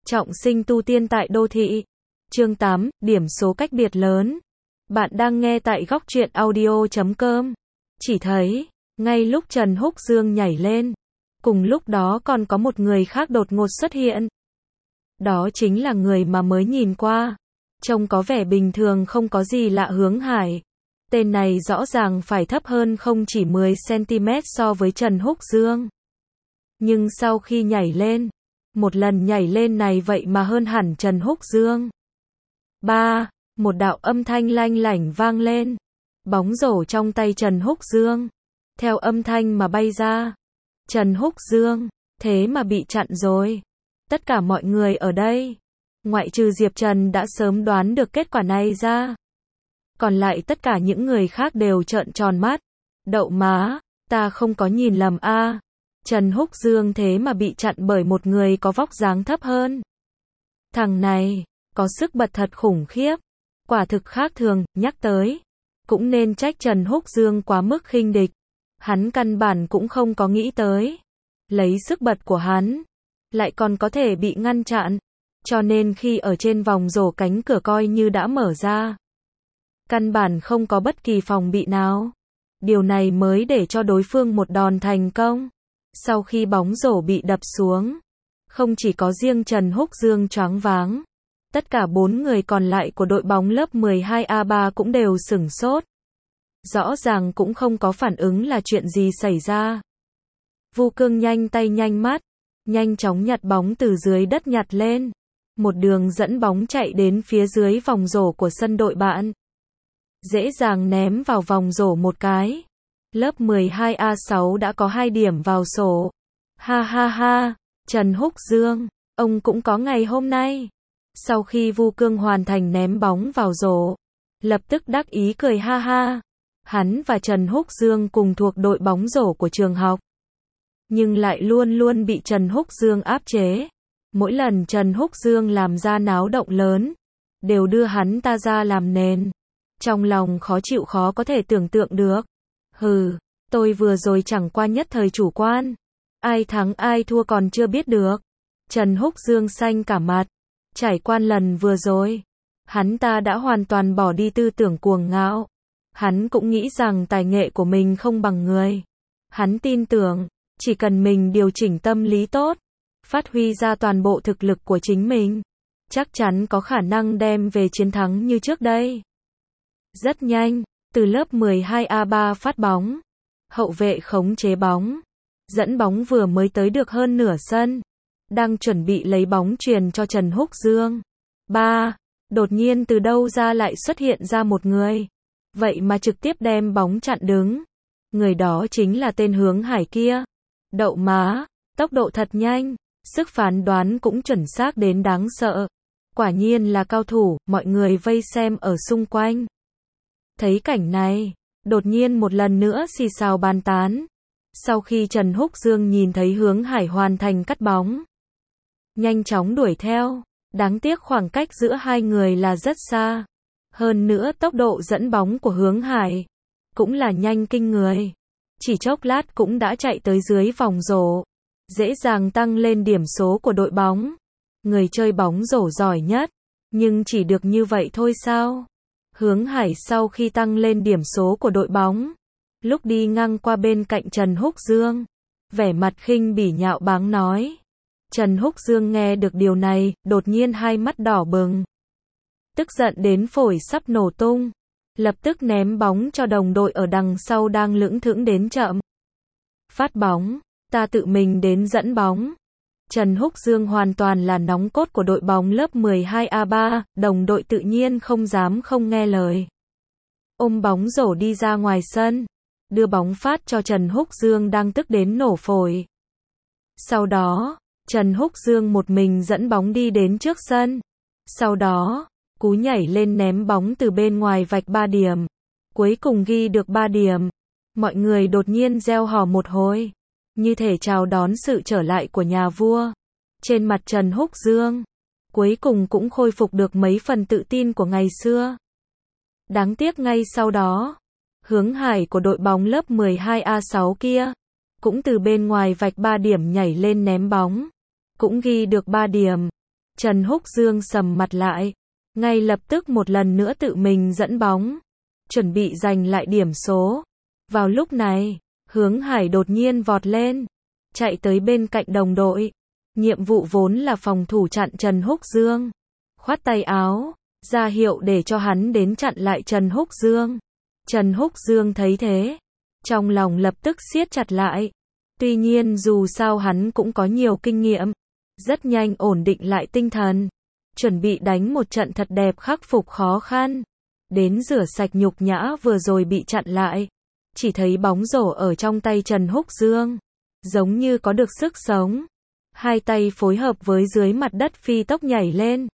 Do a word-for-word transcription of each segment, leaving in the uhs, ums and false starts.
Trọng sinh tu tiên tại đô thị. Chương tám, điểm số cách biệt lớn. Bạn đang nghe tại góc truyện audio chấm com. Chỉ thấy, ngay lúc Trần Húc Dương nhảy lên, cùng lúc đó còn có một người khác đột ngột xuất hiện. Đó chính là người mà mới nhìn qua, trông có vẻ bình thường không có gì lạ Hướng Hải. Tên này rõ ràng phải thấp hơn không chỉ mười xăng-ti-mét so với Trần Húc Dương. Nhưng sau khi nhảy lên, một lần nhảy lên này vậy mà hơn hẳn Trần Húc Dương. Ba, một đạo âm thanh lanh lảnh vang lên. Bóng rổ trong tay Trần Húc Dương, theo âm thanh mà bay ra. Trần Húc Dương, thế mà bị chặn rồi. Tất cả mọi người ở đây, ngoại trừ Diệp Trần đã sớm đoán được kết quả này ra. Còn lại tất cả những người khác đều trợn tròn mắt. Đậu má, ta không có nhìn lầm a. À. Trần Húc Dương thế mà bị chặn bởi một người có vóc dáng thấp hơn. Thằng này, có sức bật thật khủng khiếp. Quả thực khác thường, nhắc tới. Cũng nên trách Trần Húc Dương quá mức khinh địch. Hắn căn bản cũng không có nghĩ tới. Lấy sức bật của hắn, lại còn có thể bị ngăn chặn. Cho nên khi ở trên vòng rổ cánh cửa coi như đã mở ra. Căn bản không có bất kỳ phòng bị nào. Điều này mới để cho đối phương một đòn thành công. Sau khi bóng rổ bị đập xuống, không chỉ có riêng Trần Húc Dương choáng váng, tất cả bốn người còn lại của đội bóng lớp mười hai A ba cũng đều sửng sốt. Rõ ràng cũng không có phản ứng là chuyện gì xảy ra. Vu Cương nhanh tay nhanh mắt, nhanh chóng nhặt bóng từ dưới đất nhặt lên. Một đường dẫn bóng chạy đến phía dưới vòng rổ của sân đội bạn. Dễ dàng ném vào vòng rổ một cái. Lớp mười hai A sáu đã có hai điểm vào sổ. Ha ha ha, Trần Húc Dương, ông cũng có ngày hôm nay. Sau khi Vu Cương hoàn thành ném bóng vào rổ, lập tức đắc ý cười ha ha. Hắn và Trần Húc Dương cùng thuộc đội bóng rổ của trường học, nhưng lại luôn luôn bị Trần Húc Dương áp chế. Mỗi lần Trần Húc Dương làm ra náo động lớn, đều đưa hắn ta ra làm nền. Trong lòng khó chịu khó có thể tưởng tượng được. Hừ, tôi vừa rồi chẳng qua nhất thời chủ quan. Ai thắng ai thua còn chưa biết được. Trần Húc Dương xanh cả mặt. Trải qua lần vừa rồi, hắn ta đã hoàn toàn bỏ đi tư tưởng cuồng ngạo. Hắn cũng nghĩ rằng tài nghệ của mình không bằng người. Hắn tin tưởng, chỉ cần mình điều chỉnh tâm lý tốt, phát huy ra toàn bộ thực lực của chính mình, chắc chắn có khả năng đem về chiến thắng như trước đây. Rất nhanh, từ lớp mười hai A ba phát bóng. Hậu vệ khống chế bóng. Dẫn bóng vừa mới tới được hơn nửa sân. Đang chuẩn bị lấy bóng truyền cho Trần Húc Dương. Ba. Đột nhiên từ đâu ra lại xuất hiện ra một người. Vậy mà trực tiếp đem bóng chặn đứng. Người đó chính là tên Hướng Hải kia. Đậu má, tốc độ thật nhanh. Sức phán đoán cũng chuẩn xác đến đáng sợ. Quả nhiên là cao thủ, mọi người vây xem ở xung quanh. Thấy cảnh này, đột nhiên một lần nữa xì xào bàn tán. Sau khi Trần Húc Dương nhìn thấy Hướng Hải hoàn thành cắt bóng, nhanh chóng đuổi theo. Đáng tiếc khoảng cách giữa hai người là rất xa. Hơn nữa tốc độ dẫn bóng của Hướng Hải cũng là nhanh kinh người. Chỉ chốc lát cũng đã chạy tới dưới vòng rổ, dễ dàng tăng lên điểm số của đội bóng. Người chơi bóng rổ giỏi nhất, nhưng chỉ được như vậy thôi sao? Hướng Hải sau khi tăng lên điểm số của đội bóng, lúc đi ngang qua bên cạnh Trần Húc Dương, vẻ mặt khinh bỉ nhạo báng nói. Trần Húc Dương nghe được điều này, đột nhiên hai mắt đỏ bừng. Tức giận đến phổi sắp nổ tung. Lập tức ném bóng cho đồng đội ở đằng sau đang lững thững đến chậm. Phát bóng, ta tự mình đến dẫn bóng. Trần Húc Dương hoàn toàn là nòng cốt của đội bóng lớp mười hai A ba, đồng đội tự nhiên không dám không nghe lời. Ôm bóng rổ đi ra ngoài sân, đưa bóng phát cho Trần Húc Dương đang tức đến nổ phổi. Sau đó, Trần Húc Dương một mình dẫn bóng đi đến trước sân. Sau đó, cú nhảy lên ném bóng từ bên ngoài vạch ba điểm. Cuối cùng ghi được ba điểm. Mọi người đột nhiên reo hò một hồi, như thể chào đón sự trở lại của nhà vua. Trên mặt Trần Húc Dương, cuối cùng cũng khôi phục được mấy phần tự tin của ngày xưa. Đáng tiếc ngay sau đó, Hướng Hải của đội bóng lớp mười hai A sáu kia, cũng từ bên ngoài vạch ba điểm nhảy lên ném bóng, cũng ghi được ba điểm. Trần Húc Dương sầm mặt lại, ngay lập tức một lần nữa tự mình dẫn bóng, chuẩn bị giành lại điểm số. Vào lúc này, Hướng Hải đột nhiên vọt lên, chạy tới bên cạnh đồng đội. Nhiệm vụ vốn là phòng thủ chặn Trần Húc Dương, khoát tay áo, ra hiệu để cho hắn đến chặn lại Trần Húc Dương. Trần Húc Dương thấy thế, trong lòng lập tức siết chặt lại. Tuy nhiên dù sao hắn cũng có nhiều kinh nghiệm, rất nhanh ổn định lại tinh thần, chuẩn bị đánh một trận thật đẹp khắc phục khó khăn, đến rửa sạch nhục nhã vừa rồi bị chặn lại. Chỉ thấy bóng rổ ở trong tay Trần Húc Dương, giống như có được sức sống. Hai tay phối hợp với dưới mặt đất phi tốc nhảy lên.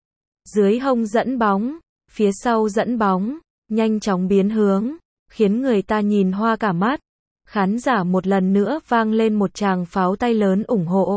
Dưới hông dẫn bóng, phía sau dẫn bóng, nhanh chóng biến hướng, khiến người ta nhìn hoa cả mắt. Khán giả một lần nữa vang lên một tràng pháo tay lớn ủng hộ.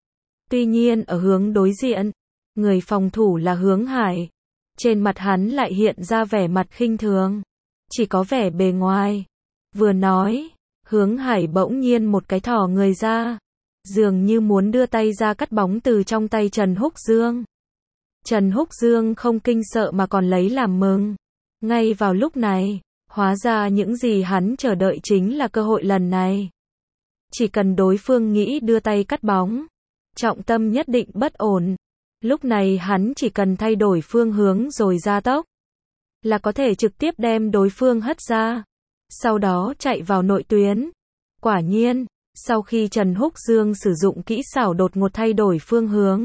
Tuy nhiên ở hướng đối diện, người phòng thủ là Hướng Hải. Trên mặt hắn lại hiện ra vẻ mặt khinh thường, chỉ có vẻ bề ngoài. Vừa nói, Hướng Hải bỗng nhiên một cái thò người ra, dường như muốn đưa tay ra cắt bóng từ trong tay Trần Húc Dương. Trần Húc Dương không kinh sợ mà còn lấy làm mừng. Ngay vào lúc này, hóa ra những gì hắn chờ đợi chính là cơ hội lần này. Chỉ cần đối phương nghĩ đưa tay cắt bóng, trọng tâm nhất định bất ổn. Lúc này hắn chỉ cần thay đổi phương hướng rồi gia tốc, là có thể trực tiếp đem đối phương hất ra, sau đó chạy vào nội tuyến. Quả nhiên, sau khi Trần Húc Dương sử dụng kỹ xảo đột ngột thay đổi phương hướng,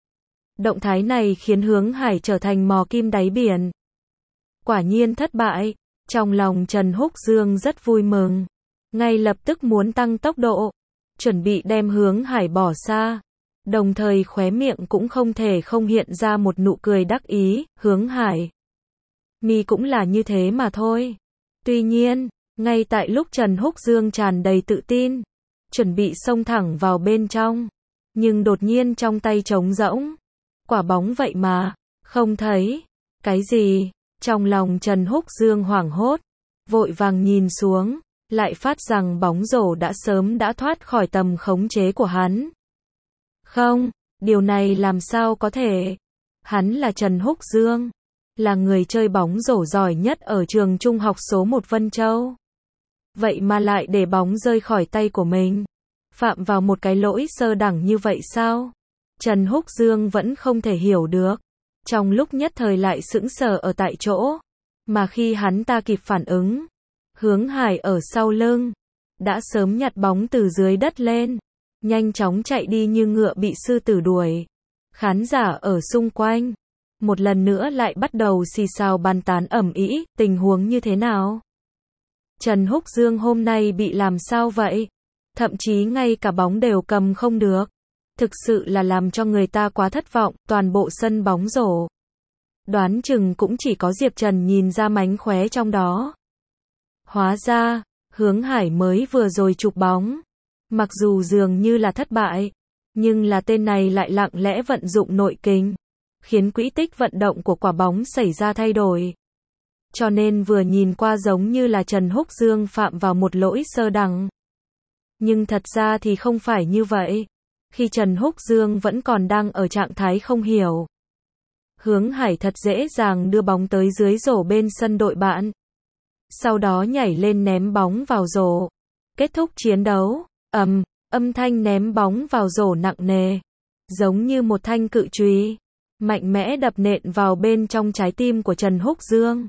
động thái này khiến Hướng Hải trở thành mò kim đáy biển. Quả nhiên thất bại, trong lòng Trần Húc Dương rất vui mừng, ngay lập tức muốn tăng tốc độ, chuẩn bị đem Hướng Hải bỏ xa, đồng thời khóe miệng cũng không thể không hiện ra một nụ cười đắc ý. Hướng Hải, mi cũng là như thế mà thôi. Tuy nhiên, ngay tại lúc Trần Húc Dương tràn đầy tự tin, chuẩn bị xông thẳng vào bên trong, nhưng đột nhiên trong tay trống rỗng, quả bóng vậy mà không thấy. Cái gì? Trong lòng Trần Húc Dương hoảng hốt, vội vàng nhìn xuống, lại phát rằng bóng rổ đã sớm đã thoát khỏi tầm khống chế của hắn. Không, điều này làm sao có thể? Hắn là Trần Húc Dương, là người chơi bóng rổ giỏi nhất ở trường trung học số một Vân Châu. Vậy mà lại để bóng rơi khỏi tay của mình, phạm vào một cái lỗi sơ đẳng như vậy sao? Trần Húc Dương vẫn không thể hiểu được, trong lúc nhất thời lại sững sờ ở tại chỗ, mà khi hắn ta kịp phản ứng, Hướng Hải ở sau lưng đã sớm nhặt bóng từ dưới đất lên, nhanh chóng chạy đi như ngựa bị sư tử đuổi. Khán giả ở xung quanh một lần nữa lại bắt đầu xì xào bàn tán ầm ĩ. Tình huống như thế nào? Trần Húc Dương hôm nay bị làm sao vậy? Thậm chí ngay cả bóng đều cầm không được. Thực sự là làm cho người ta quá thất vọng. Toàn bộ sân bóng rổ, đoán chừng cũng chỉ có Diệp Trần nhìn ra mánh khóe trong đó. Hóa ra, Hướng Hải mới vừa rồi chụp bóng, mặc dù dường như là thất bại, nhưng là tên này lại lặng lẽ vận dụng nội kình, khiến quỹ tích vận động của quả bóng xảy ra thay đổi. Cho nên vừa nhìn qua giống như là Trần Húc Dương phạm vào một lỗi sơ đẳng. Nhưng thật ra thì không phải như vậy. Khi Trần Húc Dương vẫn còn đang ở trạng thái không hiểu, Hướng Hải thật dễ dàng đưa bóng tới dưới rổ bên sân đội bạn, sau đó nhảy lên ném bóng vào rổ. Kết thúc chiến đấu, ầm, âm thanh ném bóng vào rổ nặng nề, giống như một thanh cự chùy, mạnh mẽ đập nện vào bên trong trái tim của Trần Húc Dương,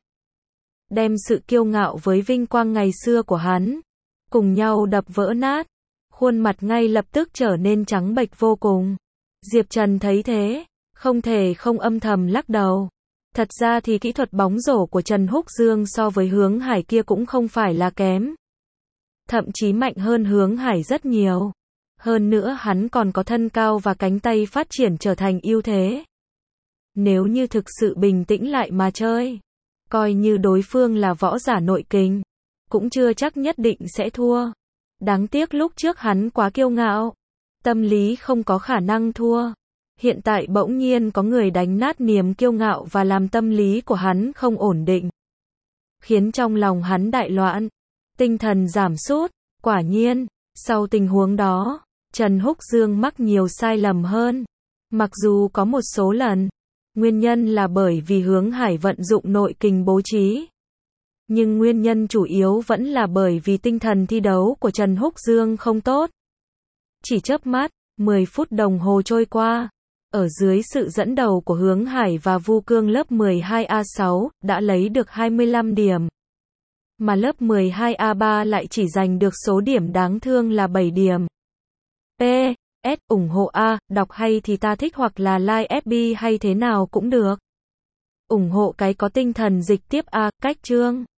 đem sự kiêu ngạo với vinh quang ngày xưa của hắn cùng nhau đập vỡ nát. Khuôn mặt ngay lập tức trở nên trắng bệch vô cùng. Diệp Trần thấy thế, không thể không âm thầm lắc đầu. Thật ra thì kỹ thuật bóng rổ của Trần Húc Dương so với Hướng Hải kia cũng không phải là kém, thậm chí mạnh hơn Hướng Hải rất nhiều. Hơn nữa hắn còn có thân cao và cánh tay phát triển trở thành ưu thế. Nếu như thực sự bình tĩnh lại mà chơi, coi như đối phương là võ giả nội kình, cũng chưa chắc nhất định sẽ thua. Đáng tiếc lúc trước hắn quá kiêu ngạo, tâm lý không có khả năng thua. Hiện tại bỗng nhiên có người đánh nát niềm kiêu ngạo và làm tâm lý của hắn không ổn định, khiến trong lòng hắn đại loạn, tinh thần giảm sút. Quả nhiên, sau tình huống đó, Trần Húc Dương mắc nhiều sai lầm hơn, Mặc dù có một số lần, nguyên nhân là bởi vì Hướng Hải vận dụng nội kình bố trí. Nhưng nguyên nhân chủ yếu vẫn là bởi vì tinh thần thi đấu của Trần Húc Dương không tốt. Chỉ chớp mắt, mười phút đồng hồ trôi qua. Ở dưới sự dẫn đầu của Hướng Hải và Vu Cương lớp mười hai A sáu, đã lấy được hai mươi lăm điểm. Mà lớp mười hai A ba lại chỉ giành được số điểm đáng thương là bảy điểm. P. S. ủng hộ A, đọc hay thì ta thích hoặc là like ép bê hay thế nào cũng được. Ủng hộ cái có tinh thần dịch tiếp A, cách chương.